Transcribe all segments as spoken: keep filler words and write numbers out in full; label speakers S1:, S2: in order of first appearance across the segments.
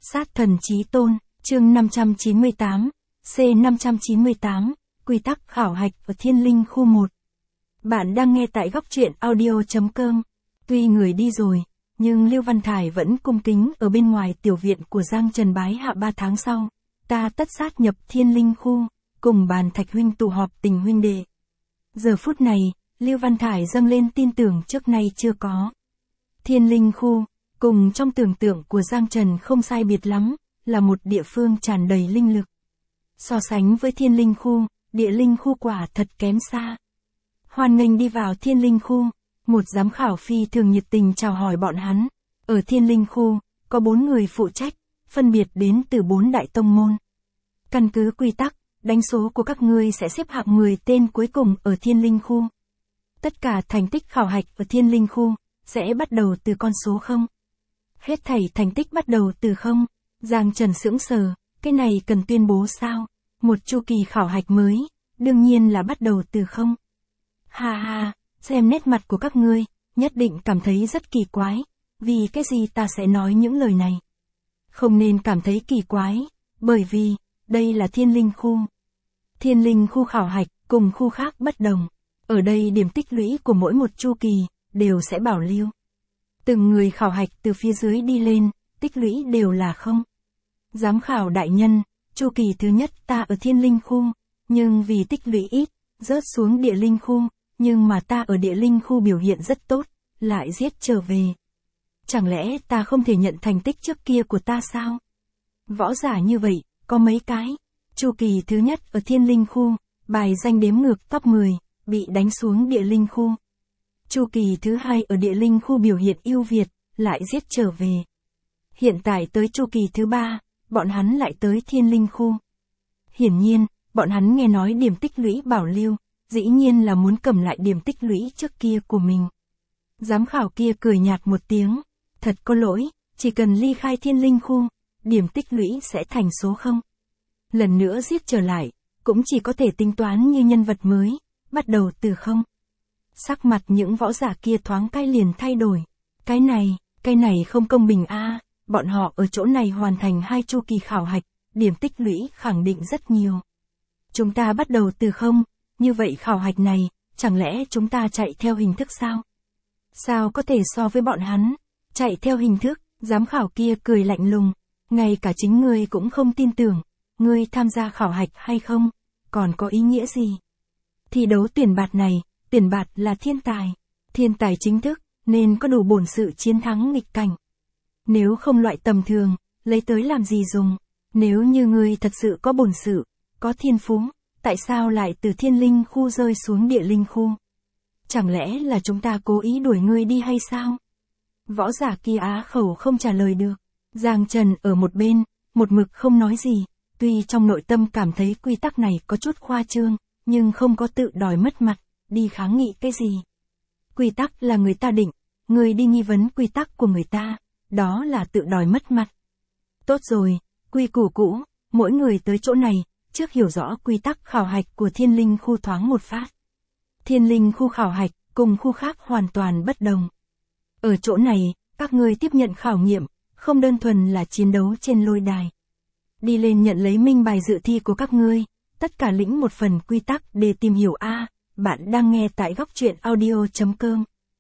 S1: Sát thần chí tôn, chương năm trăm chín mươi tám, C năm trăm chín mươi tám, quy tắc khảo hạch ở Thiên Linh khu một. Bạn đang nghe tại góc truyện audio.com. Tuy người đi rồi, nhưng Lưu Văn Thải vẫn cung kính ở bên ngoài tiểu viện của Giang Trần bái hạ ba tháng sau. Ta tất sát nhập Thiên Linh khu, cùng bàn Thạch huynh tụ họp tình huynh đệ. Giờ phút này, Lưu Văn Thải dâng lên tin tưởng trước nay chưa có. Thiên Linh khu, cùng trong tưởng tượng của Giang Trần không sai biệt lắm, là một địa phương tràn đầy linh lực. So sánh với Thiên Linh khu, địa linh khu quả thật kém xa. Hoan nghênh đi vào Thiên Linh khu, một giám khảo phi thường nhiệt tình chào hỏi bọn hắn. Ở Thiên Linh khu, có bốn người phụ trách, phân biệt đến từ bốn đại tông môn. Căn cứ quy tắc, đánh số của các ngươi sẽ xếp hạng mười tên cuối cùng ở Thiên Linh khu. Tất cả thành tích khảo hạch ở Thiên Linh khu, sẽ bắt đầu từ con số không. Hết thảy thành tích bắt đầu từ không. Giang Trần sững sờ, cái này cần tuyên bố sao? Một chu kỳ khảo hạch mới, đương nhiên là bắt đầu từ không. Ha ha, xem nét mặt của các ngươi, nhất định cảm thấy rất kỳ quái. Vì cái gì ta sẽ nói những lời này? Không nên cảm thấy kỳ quái, bởi vì, đây là Thiên Linh khu. Thiên Linh khu khảo hạch, cùng khu khác bất đồng. Ở đây điểm tích lũy của mỗi một chu kỳ, đều sẽ bảo lưu. Từng người khảo hạch từ phía dưới đi lên, tích lũy đều là không. Giám khảo đại nhân, chu kỳ thứ nhất ta ở Thiên Linh khu, nhưng vì tích lũy ít, rớt xuống địa linh khu, nhưng mà ta ở địa linh khu biểu hiện rất tốt, lại giết trở về. Chẳng lẽ ta không thể nhận thành tích trước kia của ta sao? Võ giả như vậy, có mấy cái. Chu kỳ thứ nhất ở Thiên Linh khu, bài danh đếm ngược top mười, bị đánh xuống địa linh khu. Chu kỳ thứ hai ở địa linh khu biểu hiện ưu việt, lại giết trở về. Hiện tại tới chu kỳ thứ ba, bọn hắn lại tới Thiên Linh khu. Hiển nhiên, bọn hắn nghe nói điểm tích lũy bảo lưu, dĩ nhiên là muốn cầm lại điểm tích lũy trước kia của mình. Giám khảo kia cười nhạt một tiếng, thật có lỗi, chỉ cần ly khai Thiên Linh khu, điểm tích lũy sẽ thành số không. Lần nữa giết trở lại, cũng chỉ có thể tính toán như nhân vật mới, bắt đầu từ không. Sắc mặt những võ giả kia thoáng cái liền thay đổi. Cái này, cái này không công bình a. Bọn họ ở chỗ này hoàn thành hai chu kỳ khảo hạch, điểm tích lũy khẳng định rất nhiều. Chúng ta bắt đầu từ không, như vậy khảo hạch này, chẳng lẽ chúng ta chạy theo hình thức sao? Sao có thể so với bọn hắn? Chạy theo hình thức, giám khảo kia cười lạnh lùng, ngay cả chính ngươi cũng không tin tưởng, ngươi tham gia khảo hạch hay không, còn có ý nghĩa gì? Thi đấu tuyển bạt này, tuyển bạt là thiên tài, thiên tài chính thức, nên có đủ bổn sự chiến thắng nghịch cảnh. Nếu không loại tầm thường, lấy tới làm gì dùng? Nếu như ngươi thật sự có bổn sự, có thiên phú, tại sao lại từ Thiên Linh khu rơi xuống địa linh khu? Chẳng lẽ là chúng ta cố ý đuổi ngươi đi hay sao? Võ giả kia á khẩu không trả lời được. Giang Trần ở một bên, một mực không nói gì, tuy trong nội tâm cảm thấy quy tắc này có chút khoa trương, nhưng không có tự đòi mất mặt, đi kháng nghị cái gì. Quy tắc là người ta định, người đi nghi vấn quy tắc của người ta, đó là tự đòi mất mặt. Tốt rồi, quy củ cũ, mỗi người tới chỗ này, trước hiểu rõ quy tắc khảo hạch của Thiên Linh khu thoáng một phát. Thiên Linh khu khảo hạch, cùng khu khác hoàn toàn bất đồng. Ở chỗ này, các ngươi tiếp nhận khảo nghiệm, không đơn thuần là chiến đấu trên lôi đài. Đi lên nhận lấy minh bài dự thi của các ngươi, tất cả lĩnh một phần quy tắc để tìm hiểu a. Bạn đang nghe tại góc truyện audio.com.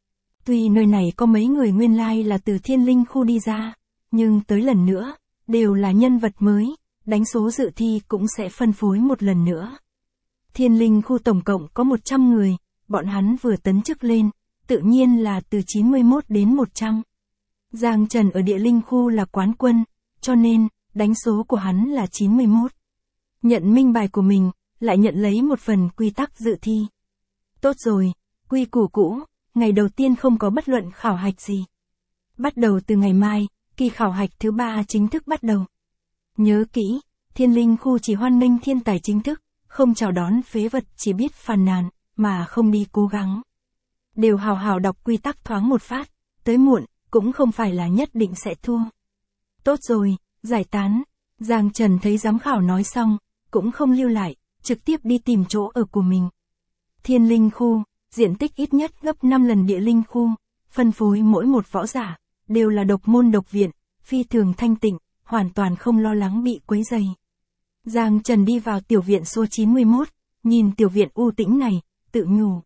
S1: Tuy nơi này có mấy người nguyên lai là từ Thiên Linh khu đi ra, nhưng tới lần nữa, đều là nhân vật mới, đánh số dự thi cũng sẽ phân phối một lần nữa. Thiên Linh khu tổng cộng có một trăm người, bọn hắn vừa tấn chức lên, tự nhiên là từ chín mươi mốt đến một trăm. Giang Trần ở địa linh khu là quán quân, cho nên, đánh số của hắn là chín mươi mốt. Nhận minh bài của mình, lại nhận lấy một phần quy tắc dự thi. Tốt rồi, quy củ cũ, ngày đầu tiên không có bất luận khảo hạch gì. Bắt đầu từ ngày mai, kỳ khảo hạch thứ ba chính thức bắt đầu. Nhớ kỹ, Thiên Linh khu chỉ hoan nghênh thiên tài chính thức, không chào đón phế vật chỉ biết phàn nàn, mà không đi cố gắng. Đều hào hào đọc quy tắc thoáng một phát, tới muộn, cũng không phải là nhất định sẽ thua. Tốt rồi, giải tán. Giang Trần thấy giám khảo nói xong, cũng không lưu lại, trực tiếp đi tìm chỗ ở của mình. Thiên Linh khu, diện tích ít nhất gấp năm lần địa linh khu, phân phối mỗi một võ giả, đều là độc môn độc viện, phi thường thanh tịnh, hoàn toàn không lo lắng bị quấy rầy. Giang Trần đi vào tiểu viện số chín mươi mốt, nhìn tiểu viện u tĩnh này, tự nhủ.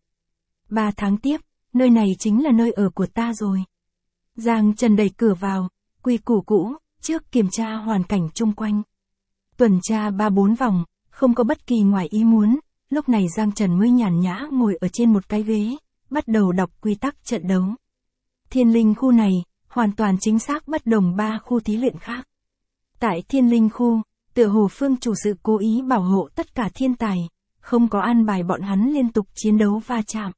S1: Ba tháng tiếp, nơi này chính là nơi ở của ta rồi. Giang Trần đẩy cửa vào, quy củ cũ, trước kiểm tra hoàn cảnh chung quanh. Tuần tra ba bốn vòng, không có bất kỳ ngoài ý muốn, lúc này Giang Trần mới nhàn nhã ngồi ở trên một cái ghế, bắt đầu đọc quy tắc trận đấu. Thiên linh khu này, hoàn toàn chính xác bất đồng ba khu thí luyện khác. Tại thiên linh khu, tựa hồ phương chủ sự cố ý bảo hộ tất cả thiên tài, không có an bài bọn hắn liên tục chiến đấu va chạm.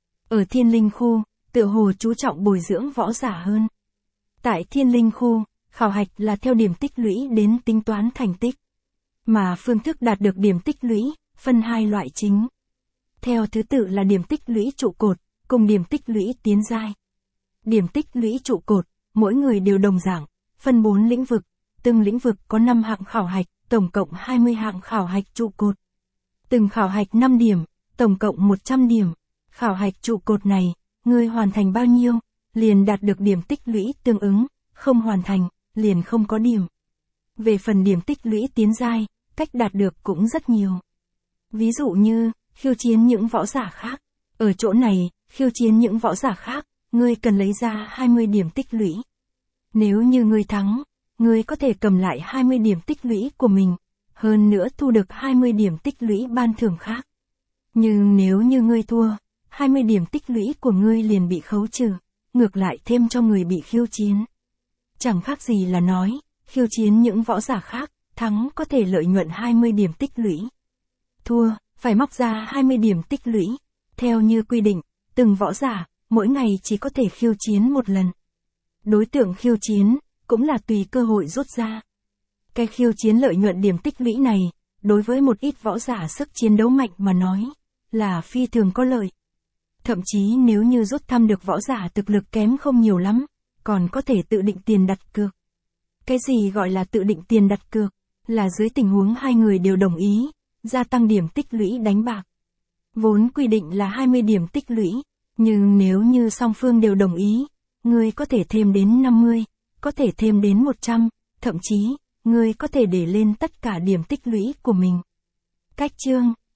S1: Ở thiên linh khu, tựa hồ chú trọng bồi dưỡng võ giả hơn. Tại thiên linh khu, khảo hạch là theo điểm tích lũy đến tính toán thành tích. Mà phương thức đạt được điểm tích lũy, phân hai loại chính. Theo thứ tự là điểm tích lũy trụ cột, cùng điểm tích lũy tiến giai. Điểm tích lũy trụ cột, mỗi người đều đồng dạng, phân bốn lĩnh vực, từng lĩnh vực có năm hạng khảo hạch, tổng cộng hai mươi hạng khảo hạch trụ cột. Từng khảo hạch năm điểm, tổng cộng một trăm điểm. Khảo hạch trụ cột này, người hoàn thành bao nhiêu, liền đạt được điểm tích lũy tương ứng, không hoàn thành, liền không có điểm. Về phần điểm tích lũy tiến giai, cách đạt được cũng rất nhiều. Ví dụ như, khiêu chiến những võ giả khác. Ở chỗ này, khiêu chiến những võ giả khác, ngươi cần lấy ra hai mươi điểm tích lũy. Nếu như ngươi thắng, ngươi có thể cầm lại hai mươi điểm tích lũy của mình, hơn nữa thu được hai mươi điểm tích lũy ban thưởng khác. Nhưng nếu như ngươi thua, hai mươi điểm tích lũy của ngươi liền bị khấu trừ, ngược lại thêm cho người bị khiêu chiến. Chẳng khác gì là nói, khiêu chiến những võ giả khác, thắng có thể lợi nhuận hai mươi điểm tích lũy. Thua, phải móc ra hai mươi điểm tích lũy. Theo như quy định, từng võ giả, mỗi ngày chỉ có thể khiêu chiến một lần. Đối tượng khiêu chiến, cũng là tùy cơ hội rút ra. Cái khiêu chiến lợi nhuận điểm tích lũy này, đối với một ít võ giả sức chiến đấu mạnh mà nói, là phi thường có lợi. Thậm chí nếu như rút thăm được võ giả thực lực kém không nhiều lắm, còn có thể tự định tiền đặt cược. Cái gì gọi là tự định tiền đặt cược, là dưới tình huống hai người đều đồng ý, gia tăng điểm tích lũy đánh bạc. Vốn quy định là hai mươi điểm tích lũy, nhưng nếu như song phương đều đồng ý, người có thể thêm đến năm mươi, có thể thêm đến một trăm, thậm chí, người có thể để lên tất cả điểm tích lũy của mình. Cách chương